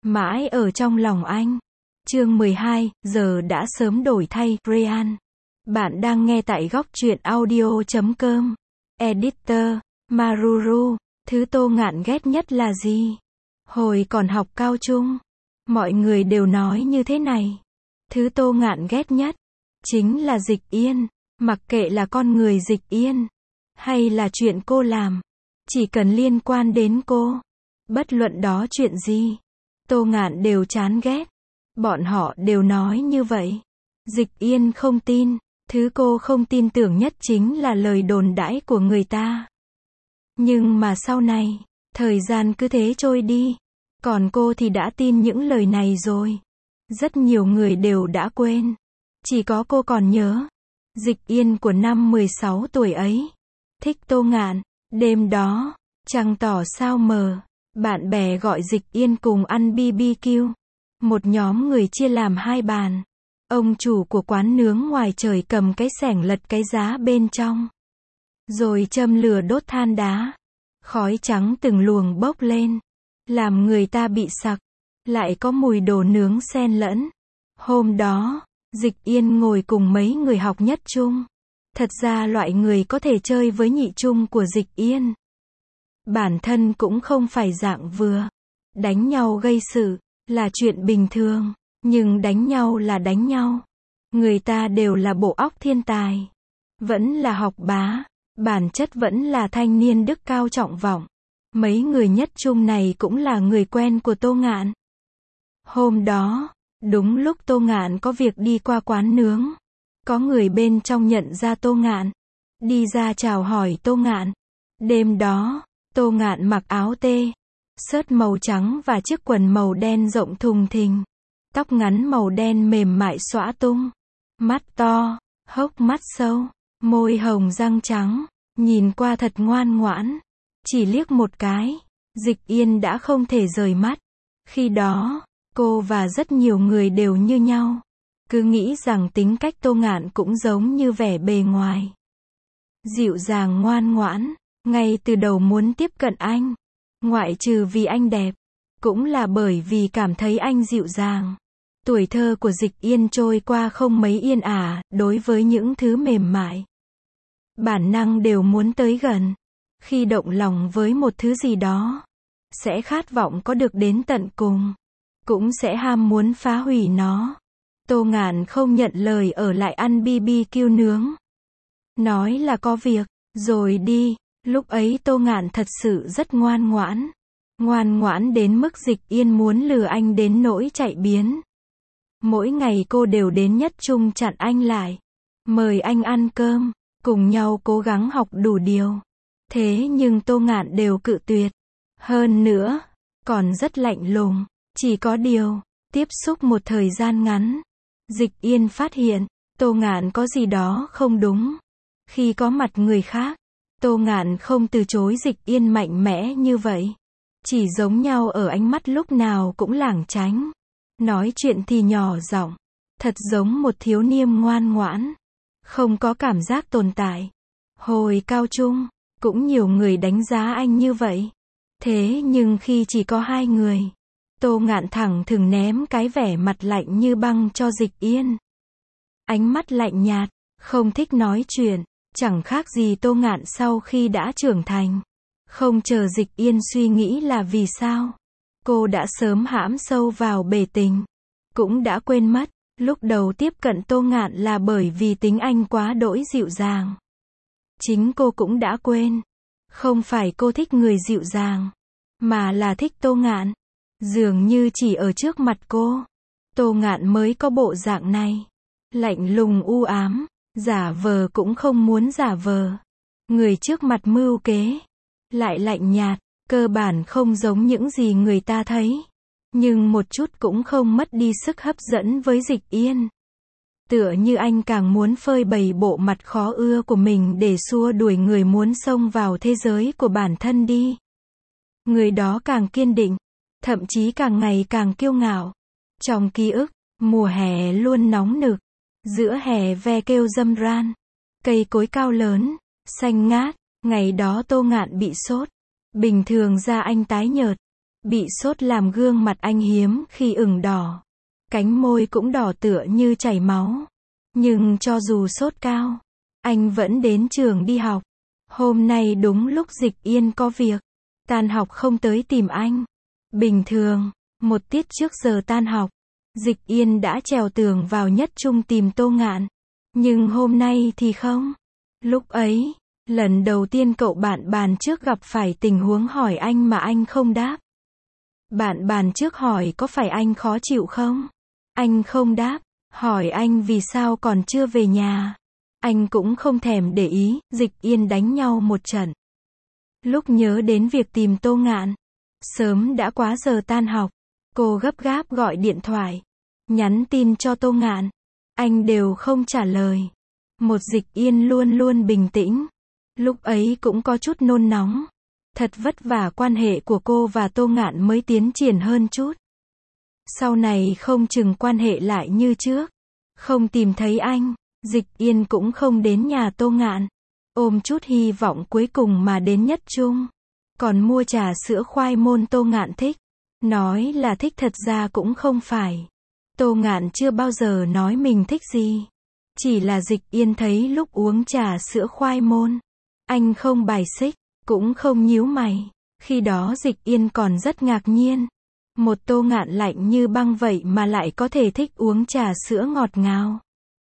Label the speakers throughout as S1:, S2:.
S1: mãi ở trong lòng anh. Chương 12, giờ đã sớm đổi thay, Ryan. Bạn đang nghe tại góc truyện audio.com. Editor, Maruru. Thứ Tô Ngạn ghét nhất là gì? Hồi còn học cao trung, mọi người đều nói như thế này. Thứ Tô Ngạn ghét nhất chính là Dịch Yên. Mặc kệ là con người Dịch Yên, hay là chuyện cô làm, chỉ cần liên quan đến cô, bất luận đó chuyện gì, Tô Ngạn đều chán ghét. Bọn họ đều nói như vậy. Dịch Yên không tin. Thứ cô không tin tưởng nhất chính là lời đồn đãi của người ta. Nhưng mà sau này, thời gian cứ thế trôi đi, còn cô thì đã tin những lời này rồi. Rất nhiều người đều đã quên, chỉ có cô còn nhớ. Dịch Yên của năm 16 tuổi ấy thích Tô Ngạn. Đêm đó, trăng tỏ sao mờ, bạn bè gọi Dịch Yên cùng ăn BBQ. Một nhóm người chia làm hai bàn. Ông chủ của quán nướng ngoài trời cầm cái xẻng lật cái giá bên trong, rồi châm lửa đốt than đá. Khói trắng từng luồng bốc lên, làm người ta bị sặc, lại có mùi đồ nướng xen lẫn. Hôm đó, Dịch Yên ngồi cùng mấy người học nhất trung. Thật ra loại người có thể chơi với nhị trung của Dịch Yên, bản thân cũng không phải dạng vừa. Đánh nhau gây sự là chuyện bình thường, nhưng đánh nhau là đánh nhau. Người ta đều là bộ óc thiên tài, vẫn là học bá, bản chất vẫn là thanh niên đức cao trọng vọng. Mấy người nhất trung này cũng là người quen của Tô Ngạn. Hôm đó, đúng lúc Tô Ngạn có việc đi qua quán nướng, có người bên trong nhận ra Tô Ngạn, đi ra chào hỏi Tô Ngạn. Đêm đó, Tô Ngạn mặc áo tê, xớt màu trắng và chiếc quần màu đen rộng thùng thình. Tóc ngắn màu đen mềm mại xõa tung. Mắt to, hốc mắt sâu, môi hồng răng trắng, nhìn qua thật ngoan ngoãn. Chỉ liếc một cái, Dịch Yên đã không thể rời mắt. Khi đó, cô và rất nhiều người đều như nhau, cứ nghĩ rằng tính cách Tô Ngạn cũng giống như vẻ bề ngoài. Dịu dàng ngoan ngoãn, ngay từ đầu muốn tiếp cận anh, ngoại trừ vì anh đẹp, cũng là bởi vì cảm thấy anh dịu dàng. Tuổi thơ của Dịch Yên trôi qua không mấy yên ả, đối với những thứ mềm mại, bản năng đều muốn tới gần. Khi động lòng với một thứ gì đó, sẽ khát vọng có được đến tận cùng, cũng sẽ ham muốn phá hủy nó. Tô Ngạn không nhận lời ở lại ăn BBQ nướng, nói là có việc, rồi đi. Lúc ấy Tô Ngạn thật sự rất ngoan ngoãn. Ngoan ngoãn đến mức Dịch Yên muốn lừa anh đến nỗi chạy biến. Mỗi ngày cô đều đến nhất trung chặn anh lại, mời anh ăn cơm, cùng nhau cố gắng học đủ điều. Thế nhưng Tô Ngạn đều cự tuyệt. Hơn nữa, còn rất lạnh lùng. Chỉ có điều, tiếp xúc một thời gian ngắn, Dịch Yên phát hiện, Tô Ngạn có gì đó không đúng. Khi có mặt người khác, Tô Ngạn không từ chối Dịch Yên mạnh mẽ như vậy. Chỉ giống nhau ở ánh mắt lúc nào cũng lảng tránh. Nói chuyện thì nhỏ giọng, thật giống một thiếu niên ngoan ngoãn, không có cảm giác tồn tại. Hồi cao trung, cũng nhiều người đánh giá anh như vậy. Thế nhưng khi chỉ có hai người, Tô Ngạn thẳng thừng ném cái vẻ mặt lạnh như băng cho Dịch Yên. Ánh mắt lạnh nhạt, không thích nói chuyện, chẳng khác gì Tô Ngạn sau khi đã trưởng thành. Không chờ Dịch Yên suy nghĩ là vì sao, cô đã sớm hãm sâu vào bể tình. Cũng đã quên mất, lúc đầu tiếp cận Tô Ngạn là bởi vì tính anh quá đỗi dịu dàng. Chính cô cũng đã quên, không phải cô thích người dịu dàng, mà là thích Tô Ngạn. Dường như chỉ ở trước mặt cô, Tô Ngạn mới có bộ dạng này. Lạnh lùng u ám, giả vờ cũng không muốn giả vờ. Người trước mặt mưu kế, lại lạnh nhạt, cơ bản không giống những gì người ta thấy. Nhưng một chút cũng không mất đi sức hấp dẫn với Dịch Yên. Tựa như anh càng muốn phơi bày bộ mặt khó ưa của mình để xua đuổi người muốn xông vào thế giới của bản thân đi. Người đó càng kiên định, thậm chí càng ngày càng kiêu ngạo. Trong ký ức, mùa hè luôn nóng nực. Giữa hè ve kêu râm ran, cây cối cao lớn, xanh ngát. Ngày đó Tô Ngạn bị sốt. Bình thường da anh tái nhợt, Bị sốt làm gương mặt anh hiếm khi ửng đỏ. Cánh môi cũng đỏ tựa như chảy máu. Nhưng cho dù sốt cao, anh vẫn đến trường đi học. Hôm nay đúng lúc Dịch Yên có việc. Tan học không tới tìm anh. Bình thường, một tiết trước giờ tan học, Dịch Yên đã trèo tường vào nhất trung tìm Tô Ngạn. Nhưng hôm nay thì không. Lúc ấy, lần đầu tiên cậu bạn bàn trước gặp phải tình huống hỏi anh mà anh không đáp. Bạn bàn trước hỏi có phải anh khó chịu không? Anh không đáp. Hỏi anh vì sao còn chưa về nhà. Anh cũng không thèm để ý. Dịch Yên đánh nhau một trận. Lúc nhớ đến việc tìm Tô Ngạn, sớm đã quá giờ tan học. Cô gấp gáp gọi điện thoại, nhắn tin cho Tô Ngạn. Anh đều không trả lời. Một Dịch Yên luôn luôn bình tĩnh. Lúc ấy cũng có chút nôn nóng. Thật vất vả quan hệ của cô và Tô Ngạn mới tiến triển hơn chút. Sau này không chừng quan hệ lại như trước. Không tìm thấy anh, Dịch Yên cũng không đến nhà Tô Ngạn. Ôm chút hy vọng cuối cùng mà đến nhất trung. Còn mua trà sữa khoai môn Tô Ngạn thích. Nói là thích thật ra cũng không phải. Tô Ngạn chưa bao giờ nói mình thích gì. Chỉ là Dịch Yên thấy lúc uống trà sữa khoai môn, anh không bài xích, cũng không nhíu mày. Khi đó Dịch Yên còn rất ngạc nhiên. Một Tô Ngạn lạnh như băng vậy mà lại có thể thích uống trà sữa ngọt ngào.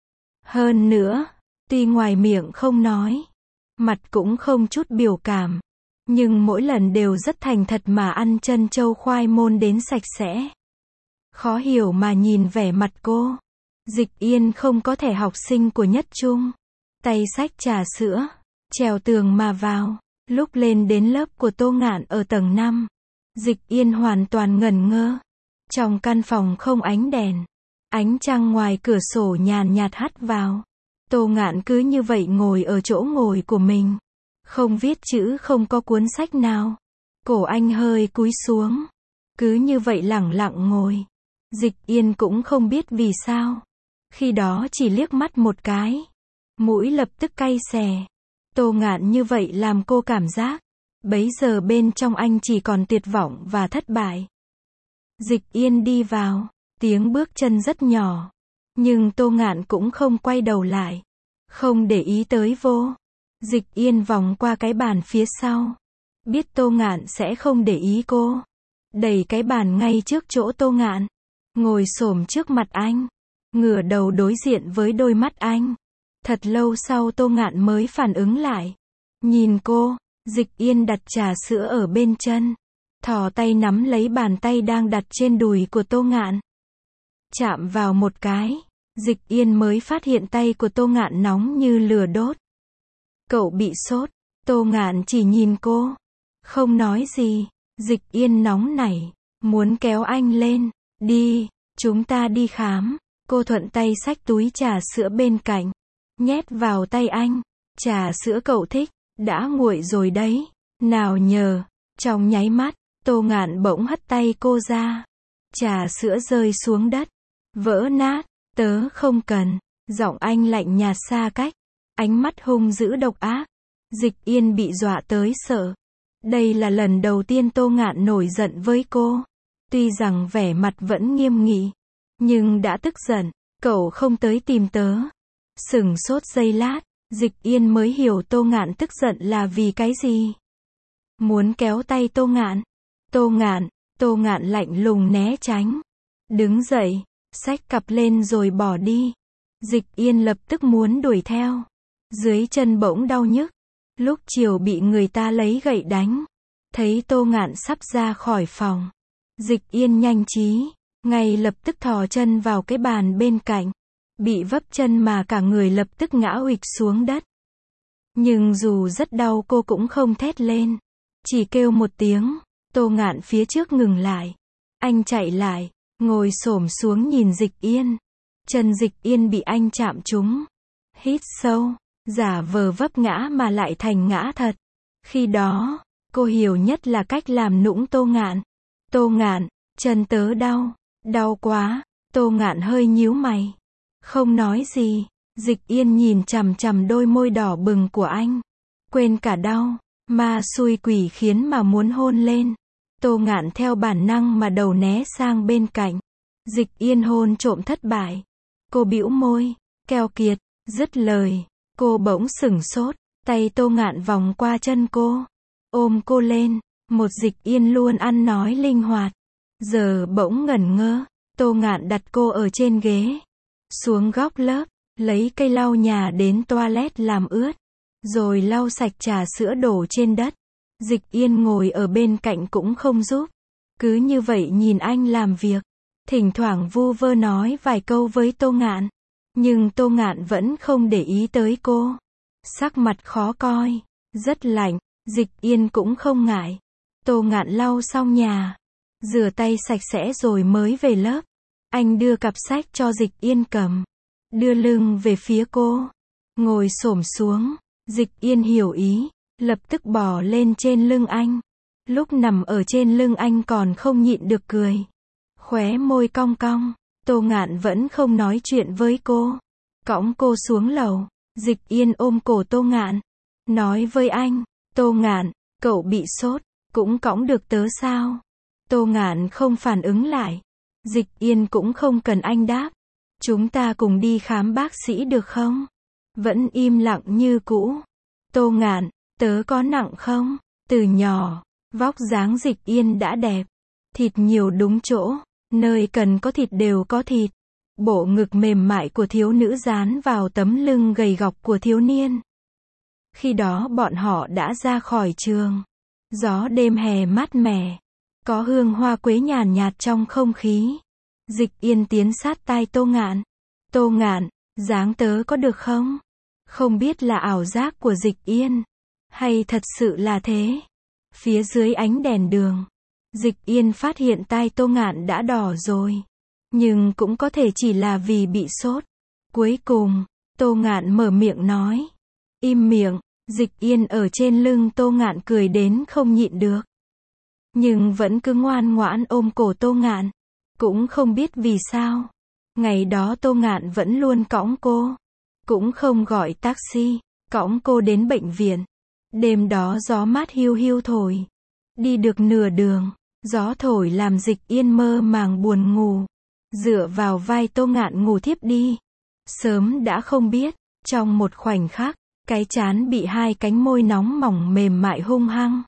S1: Hơn nữa, tuy ngoài miệng không nói, mặt cũng không chút biểu cảm, nhưng mỗi lần đều rất thành thật mà ăn trân châu khoai môn đến sạch sẽ. Khó hiểu mà nhìn vẻ mặt cô. Dịch Yên không có thẻ học sinh của nhất trung. Tay xách trà sữa, trèo tường mà vào. Lúc lên đến lớp của Tô Ngạn ở tầng 5, Dịch Yên hoàn toàn ngẩn ngơ. Trong căn phòng không ánh đèn, ánh trăng ngoài cửa sổ nhàn nhạt hắt vào. Tô Ngạn cứ như vậy ngồi ở chỗ ngồi của mình. Không viết chữ, không có cuốn sách nào. Cổ anh hơi cúi xuống. Cứ như vậy lẳng lặng ngồi. Dịch Yên cũng không biết vì sao. Khi đó chỉ liếc mắt một cái, mũi lập tức cay xè. Tô Ngạn như vậy làm cô cảm giác, bấy giờ bên trong anh chỉ còn tuyệt vọng và thất bại. Dịch Yên đi vào, tiếng bước chân rất nhỏ. Nhưng Tô Ngạn cũng không quay đầu lại. Không để ý tới vô. Dịch Yên vòng qua cái bàn phía sau. Biết Tô Ngạn sẽ không để ý cô. Đẩy cái bàn ngay trước chỗ Tô Ngạn. Ngồi xổm trước mặt anh. Ngửa đầu đối diện với đôi mắt anh. Thật lâu sau Tô Ngạn mới phản ứng lại. Nhìn cô, Dịch Yên đặt trà sữa ở bên chân. Thò tay nắm lấy bàn tay đang đặt trên đùi của Tô Ngạn. Chạm vào một cái, Dịch Yên mới phát hiện tay của Tô Ngạn nóng như lửa đốt. Cậu bị sốt. Tô Ngạn chỉ nhìn cô, không nói gì. Dịch Yên nóng nảy, muốn kéo anh lên. Đi, chúng ta đi khám. Cô thuận tay xách túi trà sữa bên cạnh, nhét vào tay anh. Trà sữa cậu thích, đã nguội rồi đấy. Nào nhờ. Trong nháy mắt, Tô Ngạn bỗng hất tay cô ra. Trà sữa rơi xuống đất, vỡ nát. Tớ không cần. Giọng anh lạnh nhạt xa cách, ánh mắt hung dữ độc ác. Dịch Yên bị dọa tới sợ. Đây là lần đầu tiên Tô Ngạn nổi giận với cô. Tuy rằng vẻ mặt vẫn nghiêm nghị, nhưng đã tức giận. Cậu không tới tìm tớ. Sửng sốt giây lát, Dịch Yên mới hiểu Tô Ngạn tức giận là vì cái gì. Muốn kéo tay Tô Ngạn. Tô Ngạn lạnh lùng né tránh. Đứng dậy, xách cặp lên rồi bỏ đi. Dịch Yên lập tức muốn đuổi theo. Dưới chân bỗng đau nhức. Lúc chiều bị người ta lấy gậy đánh. Thấy Tô Ngạn sắp ra khỏi phòng, Dịch Yên nhanh trí, ngay lập tức thò chân vào cái bàn bên cạnh. Bị vấp chân mà cả người lập tức ngã huỵch xuống đất. Nhưng dù rất đau cô cũng không thét lên. Chỉ kêu một tiếng. Tô Ngạn phía trước ngừng lại. Anh chạy lại, ngồi xổm xuống nhìn Dịch Yên. Chân Dịch Yên bị anh chạm trúng. Hít sâu, giả vờ vấp ngã mà lại thành ngã thật. Khi đó, cô hiểu nhất là cách làm nũng Tô Ngạn. Tô Ngạn, chân tớ đau. Đau quá. Tô Ngạn hơi nhíu mày. Không nói gì. Dịch Yên nhìn chằm chằm đôi môi đỏ bừng của anh. Quên cả đau. Ma xui quỷ khiến mà muốn hôn lên. Tô Ngạn theo bản năng mà đầu né sang bên cạnh. Dịch Yên hôn trộm thất bại. Cô bĩu môi, keo kiệt, dứt lời. Cô bỗng sửng sốt, tay Tô Ngạn vòng qua chân cô, ôm cô lên. Một Dịch Yên luôn ăn nói linh hoạt, giờ bỗng ngẩn ngơ. Tô Ngạn đặt cô ở trên ghế, xuống góc lớp, lấy cây lau nhà đến toilet làm ướt, rồi lau sạch trà sữa đổ trên đất. Dịch Yên ngồi ở bên cạnh cũng không giúp, cứ như vậy nhìn anh làm việc, thỉnh thoảng vu vơ nói vài câu với Tô Ngạn, nhưng Tô Ngạn vẫn không để ý tới cô. Sắc mặt khó coi, rất lạnh. Dịch Yên cũng không ngại. Tô Ngạn lau xong nhà, rửa tay sạch sẽ rồi mới về lớp. Anh đưa cặp sách cho Dịch Yên cầm, đưa lưng về phía cô, ngồi xổm xuống. Dịch Yên hiểu ý, lập tức bò lên trên lưng anh. Lúc nằm ở trên lưng anh còn không nhịn được cười, khóe môi cong cong. Tô Ngạn vẫn không nói chuyện với cô, cõng cô xuống lầu. Dịch Yên ôm cổ Tô Ngạn, nói với anh, Tô Ngạn, cậu bị sốt, cũng cõng được tớ sao? Tô Ngạn không phản ứng lại. Dịch Yên cũng không cần anh đáp. Chúng ta cùng đi khám bác sĩ được không? Vẫn im lặng như cũ. Tô Ngạn, tớ có nặng không? Từ nhỏ, vóc dáng Dịch Yên đã đẹp. Thịt nhiều đúng chỗ, nơi cần có thịt đều có thịt. Bộ ngực mềm mại của thiếu nữ dán vào tấm lưng gầy gọc của thiếu niên. Khi đó bọn họ đã ra khỏi trường. Gió đêm hè mát mẻ, có hương hoa quế nhàn nhạt trong không khí. Dịch Yên tiến sát tai Tô Ngạn. Tô Ngạn, dáng tớ có được không? Không biết là ảo giác của Dịch Yên, hay thật sự là thế. Phía dưới ánh đèn đường, Dịch Yên phát hiện tai Tô Ngạn đã đỏ rồi. Nhưng cũng có thể chỉ là vì bị sốt. Cuối cùng, Tô Ngạn mở miệng nói. Im miệng. Dịch Yên ở trên lưng Tô Ngạn cười đến không nhịn được, nhưng vẫn cứ ngoan ngoãn ôm cổ Tô Ngạn. Cũng không biết vì sao, ngày đó Tô Ngạn vẫn luôn cõng cô, cũng không gọi taxi, cõng cô đến bệnh viện. Đêm đó gió mát hiu hiu thổi, đi được nửa đường, gió thổi làm Dịch Yên mơ màng buồn ngủ, dựa vào vai Tô Ngạn ngủ thiếp đi. Sớm đã không biết, trong một khoảnh khắc, cái trán bị hai cánh môi nóng mỏng mềm mại hung hăng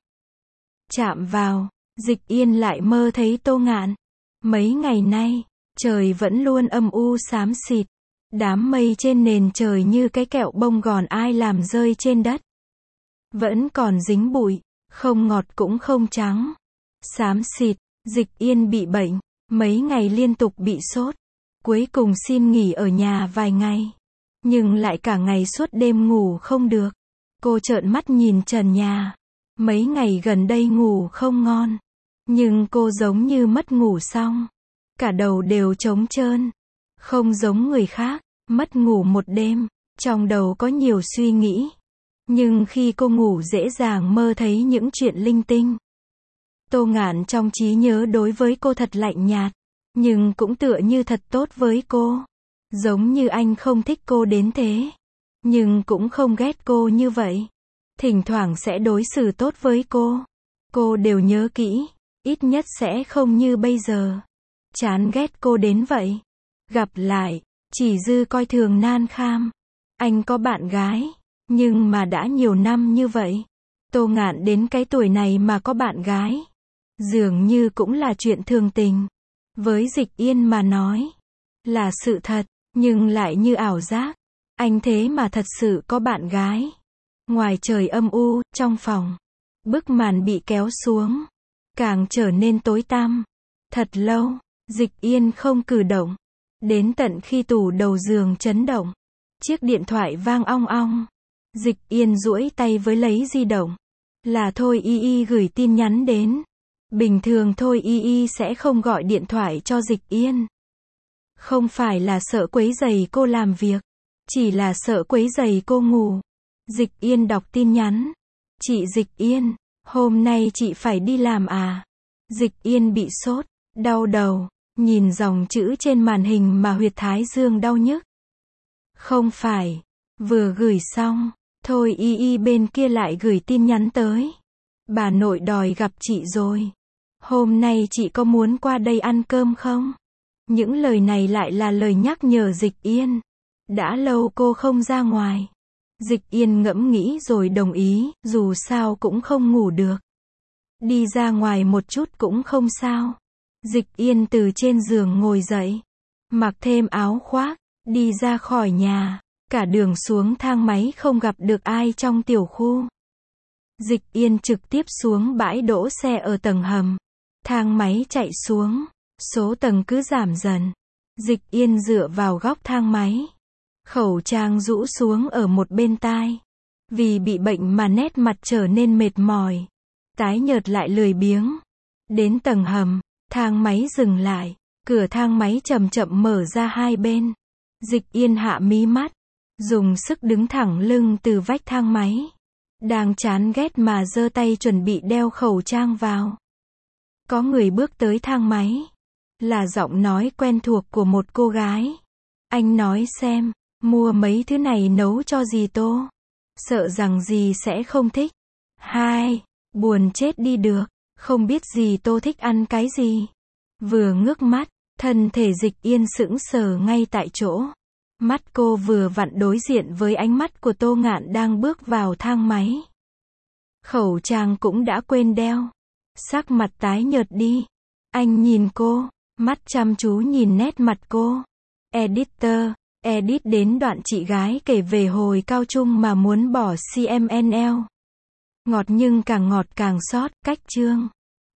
S1: chạm vào. Dịch Yên lại mơ thấy Tô Ngạn. Mấy ngày nay, trời vẫn luôn âm u xám xịt. Đám mây trên nền trời như cái kẹo bông gòn ai làm rơi trên đất. Vẫn còn dính bụi, không ngọt cũng không trắng. Xám xịt. Dịch Yên bị bệnh, mấy ngày liên tục bị sốt. Cuối cùng xin nghỉ ở nhà vài ngày. Nhưng lại cả ngày suốt đêm ngủ không được. Cô trợn mắt nhìn trần nhà. Mấy ngày gần đây ngủ không ngon. Nhưng cô giống như mất ngủ xong. Cả đầu đều trống trơn. Không giống người khác, mất ngủ một đêm, trong đầu có nhiều suy nghĩ. Nhưng khi cô ngủ dễ dàng mơ thấy những chuyện linh tinh. Tô Ngạn trong trí nhớ đối với cô thật lạnh nhạt. Nhưng cũng tựa như thật tốt với cô. Giống như anh không thích cô đến thế. Nhưng cũng không ghét cô như vậy. Thỉnh thoảng sẽ đối xử tốt với cô. Cô đều nhớ kỹ. Ít nhất sẽ không như bây giờ. Chán ghét cô đến vậy. Gặp lại, chỉ dư coi thường nan kham. Anh có bạn gái. Nhưng mà đã nhiều năm như vậy. Tô Ngạn đến cái tuổi này mà có bạn gái. Dường như cũng là chuyện thường tình. Với Dịch Yên mà nói. Là sự thật. Nhưng lại như ảo giác. Anh thế mà thật sự có bạn gái. Ngoài trời âm u, trong phòng. Bức màn bị kéo xuống. Càng trở nên tối tăm. Thật lâu, Dịch Yên không cử động. Đến tận khi tủ đầu giường chấn động. Chiếc điện thoại vang ong ong. Dịch Yên duỗi tay với lấy di động. Là Thôi Y Y gửi tin nhắn đến. Bình thường Thôi Y Y sẽ không gọi điện thoại cho Dịch Yên. Không phải là sợ quấy rầy cô làm việc. Chỉ là sợ quấy rầy cô ngủ. Dịch Yên đọc tin nhắn. Chị Dịch Yên, hôm nay chị phải đi làm à? Dịch Yên bị sốt, đau đầu, nhìn dòng chữ trên màn hình mà huyệt thái dương đau nhức. Không phải, vừa gửi xong, Thôi Y Y bên kia lại gửi tin nhắn tới. Bà nội đòi gặp chị rồi. Hôm nay chị có muốn qua đây ăn cơm không? Những lời này lại là lời nhắc nhở Dịch Yên. Đã lâu cô không ra ngoài. Dịch Yên ngẫm nghĩ rồi đồng ý, dù sao cũng không ngủ được. Đi ra ngoài một chút cũng không sao. Dịch Yên từ trên giường ngồi dậy, mặc thêm áo khoác, đi ra khỏi nhà. Cả đường xuống thang máy không gặp được ai trong tiểu khu. Dịch Yên trực tiếp xuống bãi đỗ xe ở tầng hầm. Thang máy chạy xuống, số tầng cứ giảm dần. Dịch Yên dựa vào góc thang máy. Khẩu trang rũ xuống ở một bên tai. Vì bị bệnh mà nét mặt trở nên mệt mỏi, tái nhợt lại lười biếng. Đến tầng hầm, thang máy dừng lại. Cửa thang máy chậm chậm mở ra hai bên. Dịch Yên hạ mí mắt, dùng sức đứng thẳng lưng từ vách thang máy. Đang chán ghét mà giơ tay chuẩn bị đeo khẩu trang vào. Có người bước tới thang máy. Là giọng nói quen thuộc của một cô gái. Anh nói xem, mua mấy thứ này nấu cho dì Tô. Sợ rằng dì sẽ không thích. Hai, buồn chết đi được. Không biết dì Tô thích ăn cái gì. Vừa ngước mắt, thân thể Dịch Yên sững sờ ngay tại chỗ. Mắt cô vừa vặn đối diện với ánh mắt của Tô Ngạn đang bước vào thang máy. Khẩu trang cũng đã quên đeo. Sắc mặt tái nhợt đi. Anh nhìn cô, mắt chăm chú nhìn nét mặt cô. Editor, edit đến đoạn chị gái kể về hồi cao trung mà muốn bỏ CMNL. Ngọt nhưng càng ngọt càng xót, cách chương.